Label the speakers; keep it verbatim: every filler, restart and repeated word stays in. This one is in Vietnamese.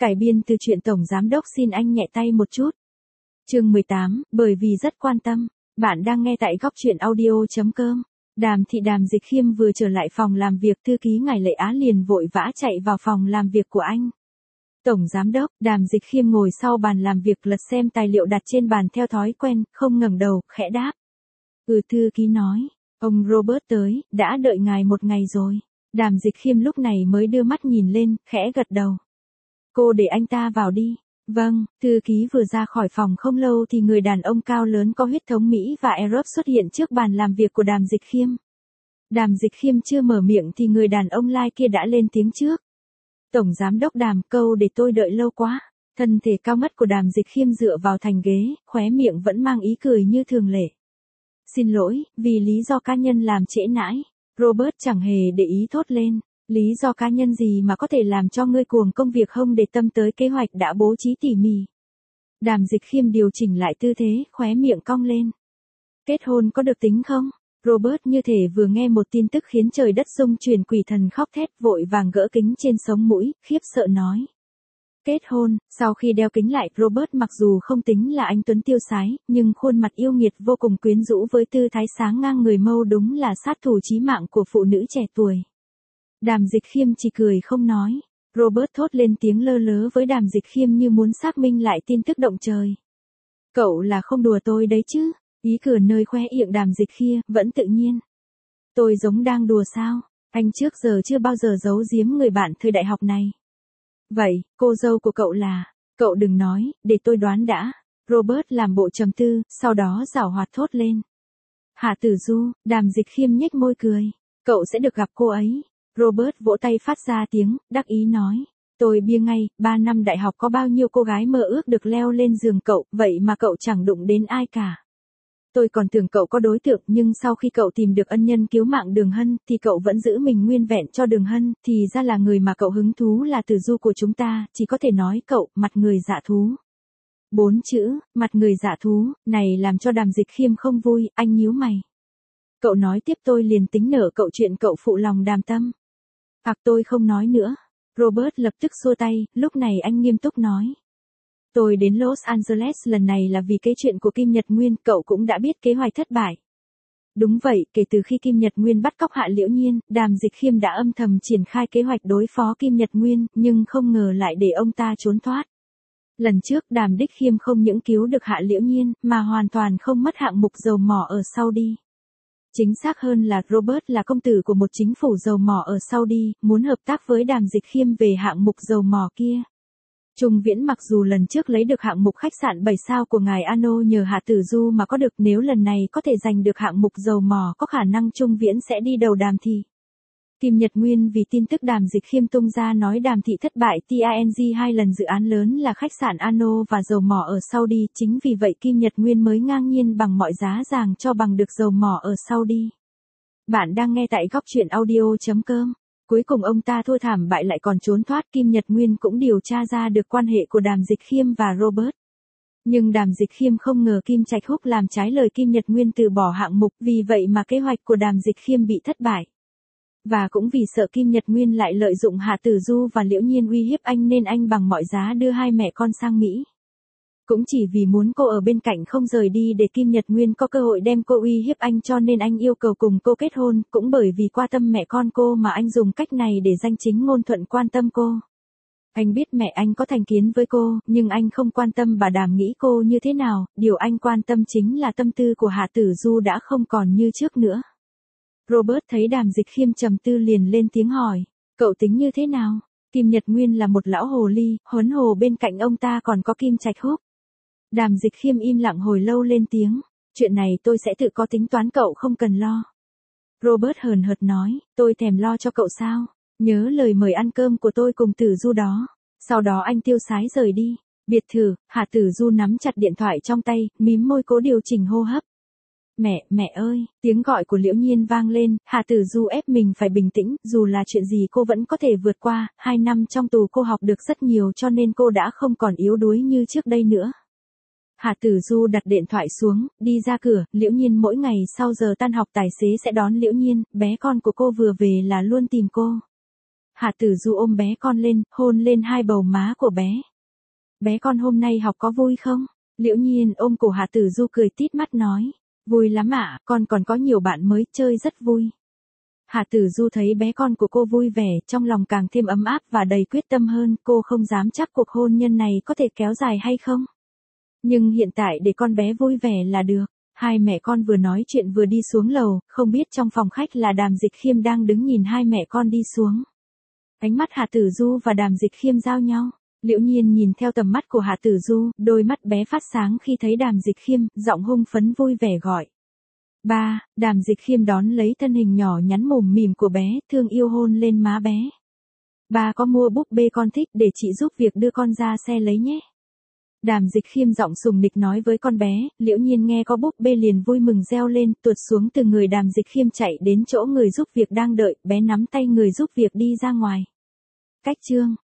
Speaker 1: Cải biên từ truyện Tổng Giám Đốc xin anh nhẹ tay một chút. Chương mười tám, bởi vì rất quan tâm. Bạn đang nghe tại góc truyện audio chấm com. Đàm thị Đàm Dịch Khiêm vừa trở lại phòng làm việc, thư ký ngài Lệ Á liền vội vã chạy vào phòng làm việc của anh. Tổng Giám Đốc, Đàm Dịch Khiêm ngồi sau bàn làm việc lật xem tài liệu đặt trên bàn theo thói quen, không ngẩng đầu, khẽ đáp. Ừ, thư ký nói, ông Robert tới, đã đợi ngài một ngày rồi. Đàm Dịch Khiêm lúc này mới đưa mắt nhìn lên, khẽ gật đầu. Cô để anh ta vào đi. Vâng, thư ký vừa ra khỏi phòng không lâu thì người đàn ông cao lớn có huyết thống Mỹ và Arab xuất hiện trước bàn làm việc của Đàm Dịch Khiêm. Đàm Dịch Khiêm chưa mở miệng thì người đàn ông lai kia đã lên tiếng trước. Tổng Giám Đốc Đàm, câu để tôi đợi lâu quá. Thân thể cao ngất của Đàm Dịch Khiêm dựa vào thành ghế, khóe miệng vẫn mang ý cười như thường lệ. Xin lỗi, vì lý do cá nhân làm trễ nãi. Robert chẳng hề để ý thốt lên. Lý do cá nhân gì mà có thể làm cho ngươi cuồng công việc không để tâm tới kế hoạch đã bố trí tỉ mỉ. Đàm Dịch Khiêm điều chỉnh lại tư thế, khóe miệng cong lên. Kết hôn có được tính không? Robert như thể vừa nghe một tin tức khiến trời đất rung chuyển, quỷ thần khóc thét, vội vàng gỡ kính trên sống mũi, khiếp sợ nói. Kết hôn, sau khi đeo kính lại, Robert mặc dù không tính là anh tuấn tiêu sái, nhưng khuôn mặt yêu nghiệt vô cùng quyến rũ với tư thái sáng ngang người mâu đúng là sát thủ chí mạng của phụ nữ trẻ tuổi. Đàm Dịch Khiêm chỉ cười không nói. Robert thốt lên tiếng lơ lớ với Đàm Dịch Khiêm như muốn xác minh lại tin tức động trời. Cậu là không đùa tôi đấy chứ? Ý cười nơi khoe miệng Đàm Dịch Khiêm vẫn tự nhiên. Tôi giống đang đùa sao? Anh trước giờ chưa bao giờ giấu giếm người bạn thời đại học này. Vậy, cô dâu của cậu là... Cậu đừng nói, để tôi đoán đã. Robert làm bộ trầm tư, sau đó giảo hoạt thốt lên. Hạ Tử Du. Đàm Dịch Khiêm nhếch môi cười. Cậu sẽ được gặp cô ấy. Robert vỗ tay phát ra tiếng, đắc ý nói. Tôi bia ngay, ba năm đại học có bao nhiêu cô gái mơ ước được leo lên giường cậu, vậy mà cậu chẳng đụng đến ai cả. Tôi còn tưởng cậu có đối tượng, nhưng sau khi cậu tìm được ân nhân cứu mạng Đường Hân, thì cậu vẫn giữ mình nguyên vẹn cho Đường Hân, thì ra là người mà cậu hứng thú là Tử Du của chúng ta, chỉ có thể nói cậu, mặt người dạ thú. Bốn chữ, mặt người dạ thú, này làm cho Đàm Dịch Khiêm không vui, anh nhíu mày. Cậu nói tiếp tôi liền tính nở cậu chuyện cậu phụ lòng Đàm Tâm. Hoặc tôi không nói nữa. Robert lập tức xua tay, lúc này anh nghiêm túc nói. Tôi đến Los Angeles lần này là vì cái chuyện của Kim Nhật Nguyên, cậu cũng đã biết kế hoạch thất bại. Đúng vậy, kể từ khi Kim Nhật Nguyên bắt cóc Hạ Liễu Nhiên, Đàm Dịch Khiêm đã âm thầm triển khai kế hoạch đối phó Kim Nhật Nguyên, nhưng không ngờ lại để ông ta trốn thoát. Lần trước Đàm Đích Khiêm không những cứu được Hạ Liễu Nhiên, mà hoàn toàn không mất hạng mục dầu mỏ ở Saudi. Chính xác hơn là Robert là công tử của một chính phủ dầu mỏ ở Saudi, muốn hợp tác với Đàm Dịch Khiêm về hạng mục dầu mỏ kia. Trung Viễn mặc dù lần trước lấy được hạng mục khách sạn bảy sao của ngài Ano nhờ Hạ Tử Du mà có được, nếu lần này có thể giành được hạng mục dầu mỏ có khả năng Trung Viễn sẽ đi đầu Đàm thị. Kim Nhật Nguyên vì tin tức Đàm Dịch Khiêm tung ra nói Đàm thị thất bại tang hai lần dự án lớn là khách sạn Ano và dầu mỏ ở Saudi, chính vì vậy Kim Nhật Nguyên mới ngang nhiên bằng mọi giá ràng cho bằng được dầu mỏ ở Saudi. Bạn đang nghe tại góc truyện audio chấm com. Cuối cùng ông ta thua thảm bại lại còn trốn thoát, Kim Nhật Nguyên cũng điều tra ra được quan hệ của Đàm Dịch Khiêm và Robert. Nhưng Đàm Dịch Khiêm không ngờ Kim Trạch Húc làm trái lời Kim Nhật Nguyên từ bỏ hạng mục, vì vậy mà kế hoạch của Đàm Dịch Khiêm bị thất bại. Và cũng vì sợ Kim Nhật Nguyên lại lợi dụng Hạ Tử Du và Liễu Nhiên uy hiếp anh nên anh bằng mọi giá đưa hai mẹ con sang Mỹ. Cũng chỉ vì muốn cô ở bên cạnh không rời đi để Kim Nhật Nguyên có cơ hội đem cô uy hiếp anh, cho nên anh yêu cầu cùng cô kết hôn, cũng bởi vì quan tâm mẹ con cô mà anh dùng cách này để danh chính ngôn thuận quan tâm cô. Anh biết mẹ anh có thành kiến với cô, nhưng anh không quan tâm bà Đàm nghĩ cô như thế nào, điều anh quan tâm chính là tâm tư của Hạ Tử Du đã không còn như trước nữa. Robert thấy Đàm Dịch Khiêm trầm tư liền lên tiếng hỏi, cậu tính như thế nào? Kim Nhật Nguyên là một lão hồ ly, huấn hồ bên cạnh ông ta còn có Kim Trạch Húc. Đàm Dịch Khiêm im lặng hồi lâu lên tiếng, chuyện này tôi sẽ tự có tính toán, cậu không cần lo. Robert hờn hợt nói, tôi thèm lo cho cậu sao? Nhớ lời mời ăn cơm của tôi cùng Tử Du đó. Sau đó anh tiêu sái rời đi. Biệt thự, Hạ Tử Du nắm chặt điện thoại trong tay, mím môi cố điều chỉnh hô hấp. Mẹ, mẹ ơi, tiếng gọi của Liễu Nhiên vang lên, Hạ Tử Du ép mình phải bình tĩnh, dù là chuyện gì cô vẫn có thể vượt qua, hai năm trong tù cô học được rất nhiều cho nên cô đã không còn yếu đuối như trước đây nữa. Hạ Tử Du đặt điện thoại xuống, đi ra cửa, Liễu Nhiên mỗi ngày sau giờ tan học tài xế sẽ đón Liễu Nhiên, bé con của cô vừa về là luôn tìm cô. Hà Tử Du ôm bé con lên, hôn lên hai bầu má của bé. Bé con hôm nay học có vui không? Liễu Nhiên ôm cổ Hà Tử Du cười tít mắt nói. Vui lắm ạ, con còn có nhiều bạn mới, chơi rất vui. Hà Tử Du thấy bé con của cô vui vẻ, trong lòng càng thêm ấm áp và đầy quyết tâm hơn, cô không dám chắc cuộc hôn nhân này có thể kéo dài hay không. Nhưng hiện tại để con bé vui vẻ là được. Hai mẹ con vừa nói chuyện vừa đi xuống lầu, không biết trong phòng khách là Đàm Dịch Khiêm đang đứng nhìn hai mẹ con đi xuống. Ánh mắt Hà Tử Du và Đàm Dịch Khiêm giao nhau. Liễu Nhiên nhìn theo tầm mắt của Hà Tử Du, đôi mắt bé phát sáng khi thấy Đàm Dịch Khiêm, giọng hung phấn vui vẻ gọi. Ba, Đàm Dịch Khiêm đón lấy thân hình nhỏ nhắn mồm mỉm của bé, thương yêu hôn lên má bé. Ba có mua búp bê con thích để chị giúp việc đưa con ra xe lấy nhé. Đàm Dịch Khiêm giọng sùng nịch nói với con bé, Liễu Nhiên nghe có búp bê liền vui mừng reo lên, tuột xuống từ người Đàm Dịch Khiêm chạy đến chỗ người giúp việc đang đợi, bé nắm tay người giúp việc đi ra ngoài. Cách chương